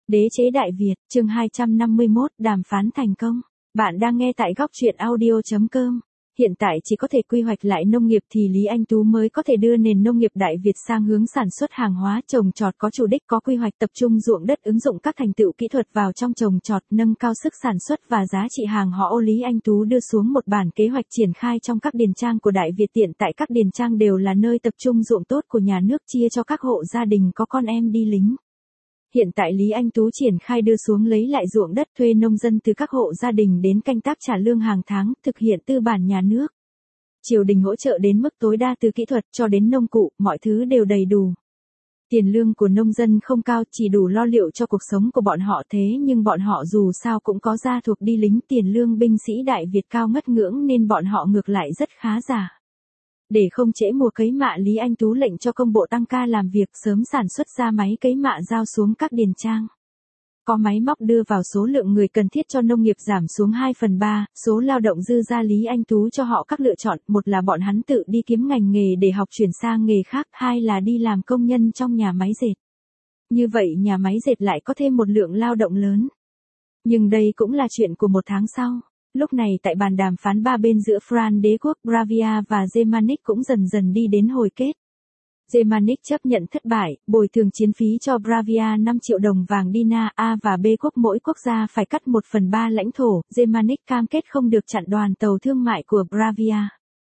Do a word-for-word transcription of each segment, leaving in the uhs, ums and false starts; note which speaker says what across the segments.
Speaker 1: Đế chế Đại Việt, chương hai trăm năm mươi mốt, đàm phán thành công. Bạn đang nghe tại góc truyện audio chấm com. Hiện tại chỉ có thể quy hoạch lại nông nghiệp thì Lý Anh Tú mới có thể đưa nền nông nghiệp Đại Việt sang hướng sản xuất hàng hóa trồng trọt có chủ đích, có quy hoạch tập trung ruộng đất, ứng dụng các thành tựu kỹ thuật vào trong trồng trọt, nâng cao sức sản xuất và giá trị hàng hóa. Ô Lý Anh Tú đưa xuống một bản kế hoạch triển khai trong các điền trang của Đại Việt. Hiện tại các điền trang đều là nơi tập trung ruộng tốt của nhà nước, chia cho các hộ gia đình có con em đi lính. Hiện tại Lý Anh Tú triển khai đưa xuống lấy lại ruộng đất, thuê nông dân từ các hộ gia đình đến canh tác, trả lương hàng tháng, thực hiện tư bản nhà nước. Triều đình hỗ trợ đến mức tối đa, từ kỹ thuật cho đến nông cụ, mọi thứ đều đầy đủ. Tiền lương của nông dân không cao, chỉ đủ lo liệu cho cuộc sống của bọn họ, thế nhưng bọn họ dù sao cũng có gia thuộc đi lính, tiền lương binh sĩ Đại Việt cao ngất ngưỡng nên bọn họ ngược lại rất khá giả. Để không trễ mùa cấy mạ, Lý Anh Tú lệnh cho công bộ tăng ca làm việc, sớm sản xuất ra máy cấy mạ giao xuống các điền trang. Có máy móc đưa vào, số lượng người cần thiết cho nông nghiệp giảm xuống hai phần ba, số lao động dư ra Lý Anh Tú cho họ các lựa chọn, một là bọn hắn tự đi kiếm ngành nghề để học chuyển sang nghề khác, hai là đi làm công nhân trong nhà máy dệt. Như vậy nhà máy dệt lại có thêm một lượng lao động lớn. Nhưng đây cũng là chuyện của một tháng sau. Lúc này tại bàn đàm phán ba bên giữa Franc đế quốc, Bravia và Germanic cũng dần dần đi đến hồi kết. Germanic chấp nhận thất bại, bồi thường chiến phí cho Bravia năm triệu đồng vàng dinar. A và B quốc mỗi quốc gia phải cắt một phần ba lãnh thổ. Germanic cam kết không được chặn đoàn tàu thương mại của Bravia.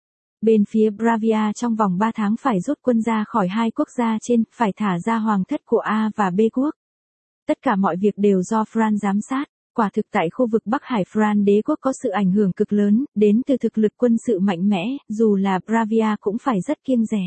Speaker 1: Bên phía Bravia trong vòng ba tháng phải rút quân ra khỏi hai quốc gia trên, phải thả ra hoàng thất của A và B quốc. Tất cả mọi việc đều do Franc giám sát. Quả thực tại khu vực Bắc Hải, Franc đế quốc có sự ảnh hưởng cực lớn, đến từ thực lực quân sự mạnh mẽ, dù là Bravia cũng phải rất kiêng dè.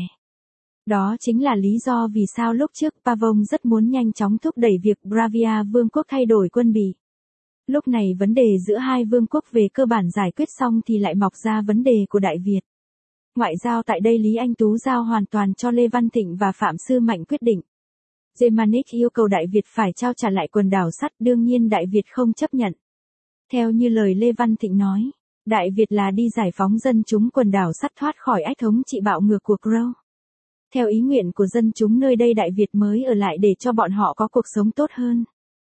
Speaker 1: Đó chính là lý do vì sao lúc trước Pavon rất muốn nhanh chóng thúc đẩy việc Bravia vương quốc thay đổi quân bị. Lúc này vấn đề giữa hai vương quốc về cơ bản giải quyết xong thì lại mọc ra vấn đề của Đại Việt. Ngoại giao tại đây Lý Anh Tú giao hoàn toàn cho Lê Văn Thịnh và Phạm Sư Mạnh quyết định. Germanic yêu cầu Đại Việt phải trao trả lại quần đảo sắt, đương nhiên Đại Việt không chấp nhận. Theo như lời Lê Văn Thịnh nói, Đại Việt là đi giải phóng dân chúng quần đảo sắt thoát khỏi ách thống trị bạo ngược của Crow. Theo ý nguyện của dân chúng nơi đây, Đại Việt mới ở lại để cho bọn họ có cuộc sống tốt hơn.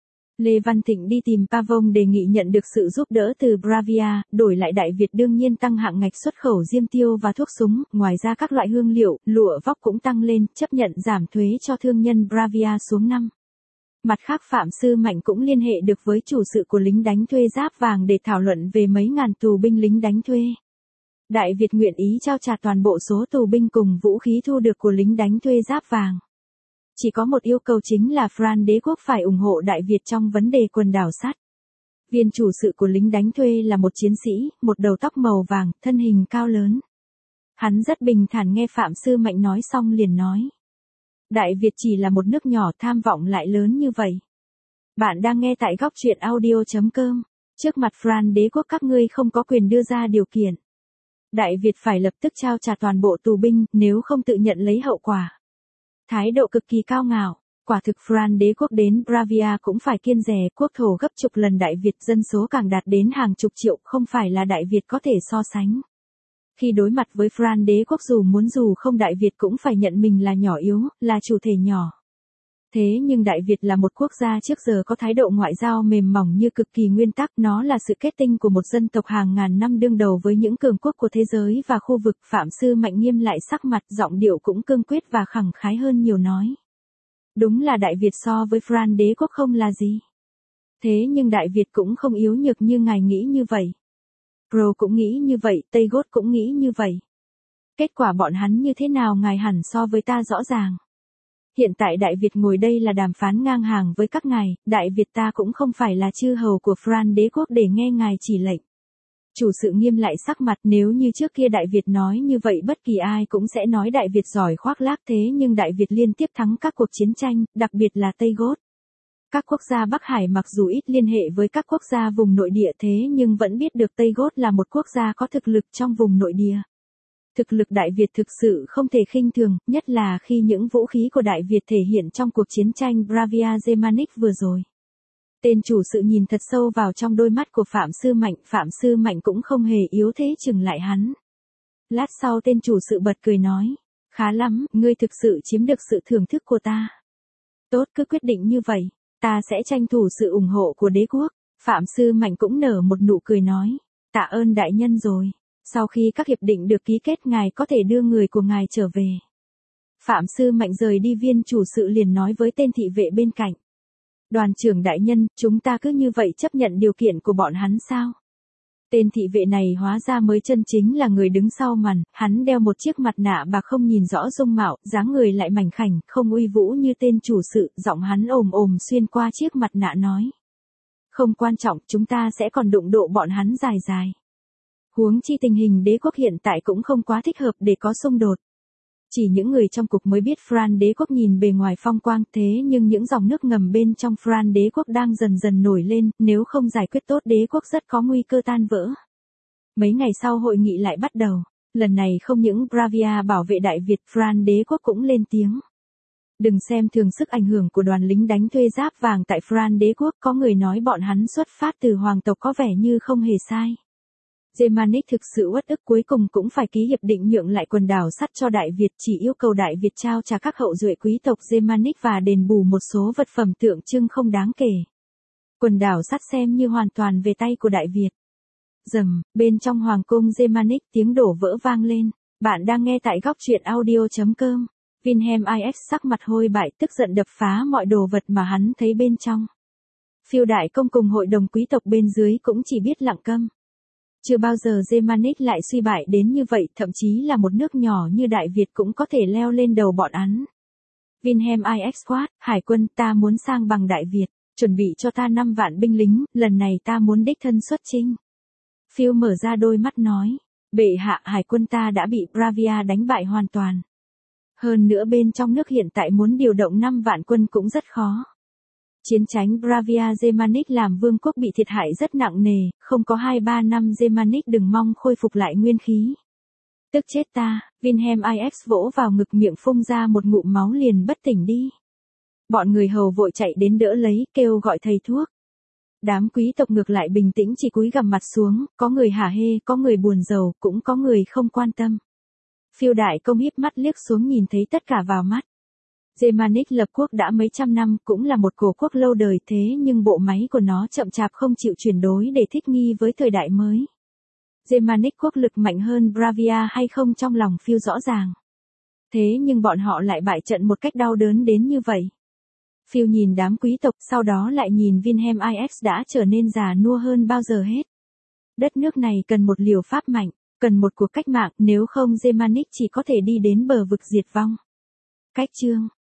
Speaker 1: Lê Văn Thịnh đi tìm Pavon đề nghị nhận được sự giúp đỡ từ Bravia, đổi lại Đại Việt đương nhiên tăng hạng ngạch xuất khẩu diêm tiêu và thuốc súng, ngoài ra các loại hương liệu, lụa vóc cũng tăng lên, chấp nhận giảm thuế cho thương nhân Bravia xuống năm. Mặt khác Phạm Sư Mạnh cũng liên hệ được với chủ sự của lính đánh thuê Giáp Vàng để thảo luận về mấy ngàn tù binh lính đánh thuê. Đại Việt nguyện ý trao trả toàn bộ số tù binh cùng vũ khí thu được của lính đánh thuê Giáp Vàng. Chỉ có một yêu cầu chính là Franc đế quốc phải ủng hộ Đại Việt trong vấn đề quần đảo sắt. Viên chủ sự của lính đánh thuê là một chiến sĩ, một đầu tóc màu vàng, thân hình cao lớn. Hắn rất bình thản nghe Phạm Sư Mạnh nói xong liền nói. Đại Việt chỉ là một nước nhỏ, tham vọng lại lớn như vậy. Bạn đang nghe tại góc truyện audio chấm com. Trước mặt Franc đế quốc các ngươi không có quyền đưa ra điều kiện. Đại Việt phải lập tức trao trả toàn bộ tù binh, nếu không tự nhận lấy hậu quả. Thái độ cực kỳ cao ngạo, quả thực Franc đế quốc đến Bravia cũng phải kiêng dè, quốc thổ gấp chục lần Đại Việt, dân số càng đạt đến hàng chục triệu, không phải là Đại Việt có thể so sánh. Khi đối mặt với Franc đế quốc dù muốn dù không Đại Việt cũng phải nhận mình là nhỏ yếu, là chủ thể nhỏ. Thế nhưng Đại Việt là một quốc gia trước giờ có thái độ ngoại giao mềm mỏng như cực kỳ nguyên tắc, nó là sự kết tinh của một dân tộc hàng ngàn năm đương đầu với những cường quốc của thế giới và khu vực. Phạm Sư Mạnh nghiêm lại sắc mặt, giọng điệu cũng cương quyết và khẳng khái hơn nhiều nói. Đúng là Đại Việt so với Franc đế quốc không là gì. Thế nhưng Đại Việt cũng không yếu nhược như ngài nghĩ như vậy. Pro cũng nghĩ như vậy, Tây Gót cũng nghĩ như vậy. Kết quả bọn hắn như thế nào ngài hẳn so với ta rõ ràng. Hiện tại Đại Việt ngồi đây là đàm phán ngang hàng với các ngài, Đại Việt ta cũng không phải là chư hầu của Franc đế quốc để nghe ngài chỉ lệnh. Chủ sự nghiêm lại sắc mặt, nếu như trước kia Đại Việt nói như vậy bất kỳ ai cũng sẽ nói Đại Việt giỏi khoác lác, thế nhưng Đại Việt liên tiếp thắng các cuộc chiến tranh, đặc biệt là Tây Gót. Các quốc gia Bắc Hải mặc dù ít liên hệ với các quốc gia vùng nội địa thế nhưng vẫn biết được Tây Gót là một quốc gia có thực lực trong vùng nội địa. Thực lực Đại Việt thực sự không thể khinh thường, nhất là khi những vũ khí của Đại Việt thể hiện trong cuộc chiến tranh Bravia-Germanic vừa rồi. Tên chủ sự nhìn thật sâu vào trong đôi mắt của Phạm Sư Mạnh, Phạm Sư Mạnh cũng không hề yếu thế chừng lại hắn. Lát sau tên chủ sự bật cười nói, khá lắm, ngươi thực sự chiếm được sự thưởng thức của ta. Tốt, cứ quyết định như vậy, ta sẽ tranh thủ sự ủng hộ của đế quốc. Phạm Sư Mạnh cũng nở một nụ cười nói, tạ ơn đại nhân rồi. Sau khi các hiệp định được ký kết ngài có thể đưa người của ngài trở về. Phạm Sư Mạnh rời đi, viên chủ sự liền nói với tên thị vệ bên cạnh. Đoàn trưởng đại nhân, chúng ta cứ như vậy chấp nhận điều kiện của bọn hắn sao? Tên thị vệ này hóa ra mới chân chính là người đứng sau màn, hắn đeo một chiếc mặt nạ bạc không nhìn rõ dung mạo, dáng người lại mảnh khảnh, không uy vũ như tên chủ sự, giọng hắn ồm ồm xuyên qua chiếc mặt nạ nói. Không quan trọng, chúng ta sẽ còn đụng độ bọn hắn dài dài. Huống chi tình hình đế quốc hiện tại cũng không quá thích hợp để có xung đột. Chỉ những người trong cục mới biết Fran đế quốc nhìn bề ngoài phong quang, thế nhưng những dòng nước ngầm bên trong Fran đế quốc đang dần dần nổi lên, nếu không giải quyết tốt đế quốc rất có nguy cơ tan vỡ. Mấy ngày sau hội nghị lại bắt đầu, lần này không những Bravia bảo vệ Đại Việt, Fran đế quốc cũng lên tiếng. Đừng xem thường sức ảnh hưởng của đoàn lính đánh thuê giáp vàng tại Fran đế quốc, có người nói bọn hắn xuất phát từ hoàng tộc có vẻ như không hề sai. Germanic thực sự uất ức, cuối cùng cũng phải ký hiệp định nhượng lại quần đảo sắt cho Đại Việt, chỉ yêu cầu Đại Việt trao trả các hậu duệ quý tộc Germanic và đền bù một số vật phẩm tượng trưng không đáng kể. Quần đảo sắt xem như hoàn toàn về tay của Đại Việt. Rầm, bên trong hoàng cung Germanic tiếng đổ vỡ vang lên. Bạn đang nghe tại góc truyện audio chấm com. Wilhelm i ích sắc mặt hôi bại, tức giận đập phá mọi đồ vật mà hắn thấy bên trong. Phiêu đại công cùng hội đồng quý tộc bên dưới cũng chỉ biết lặng câm. Chưa bao giờ Germanic lại suy bại đến như vậy, thậm chí là một nước nhỏ như Đại Việt cũng có thể leo lên đầu bọn hắn. Wilhelm i ích quát, hải quân, ta muốn sang bằng Đại Việt, chuẩn bị cho ta năm vạn binh lính, lần này ta muốn đích thân xuất chinh. Phiêu mở ra đôi mắt nói, bệ hạ, hải quân ta đã bị Bravia đánh bại hoàn toàn. Hơn nữa bên trong nước hiện tại muốn điều động năm vạn quân cũng rất khó. Chiến tranh Bravia Germanic làm vương quốc bị thiệt hại rất nặng nề, không có hai ba năm Germanic đừng mong khôi phục lại nguyên khí. Tức chết ta, Wilhelm i ích vỗ vào ngực, miệng phun ra một ngụm máu liền bất tỉnh đi. Bọn người hầu vội chạy đến đỡ lấy, kêu gọi thầy thuốc. Đám quý tộc ngược lại bình tĩnh, chỉ cúi gằm mặt xuống, có người hả hê, có người buồn rầu, cũng có người không quan tâm. Phiêu đại công híp mắt liếc xuống nhìn thấy tất cả vào mắt. Germanic lập quốc đã mấy trăm năm, cũng là một cổ quốc lâu đời, thế nhưng bộ máy của nó chậm chạp không chịu chuyển đổi để thích nghi với thời đại mới. Germanic quốc lực mạnh hơn Bravia hay không trong lòng Phiêu rõ ràng. Thế nhưng bọn họ lại bại trận một cách đau đớn đến như vậy. Phiêu nhìn đám quý tộc, sau đó lại nhìn Wilhelm i ích đã trở nên già nua hơn bao giờ hết. Đất nước này cần một liều pháp mạnh, cần một cuộc cách mạng, nếu không Germanic chỉ có thể đi đến bờ vực diệt vong. Cách chương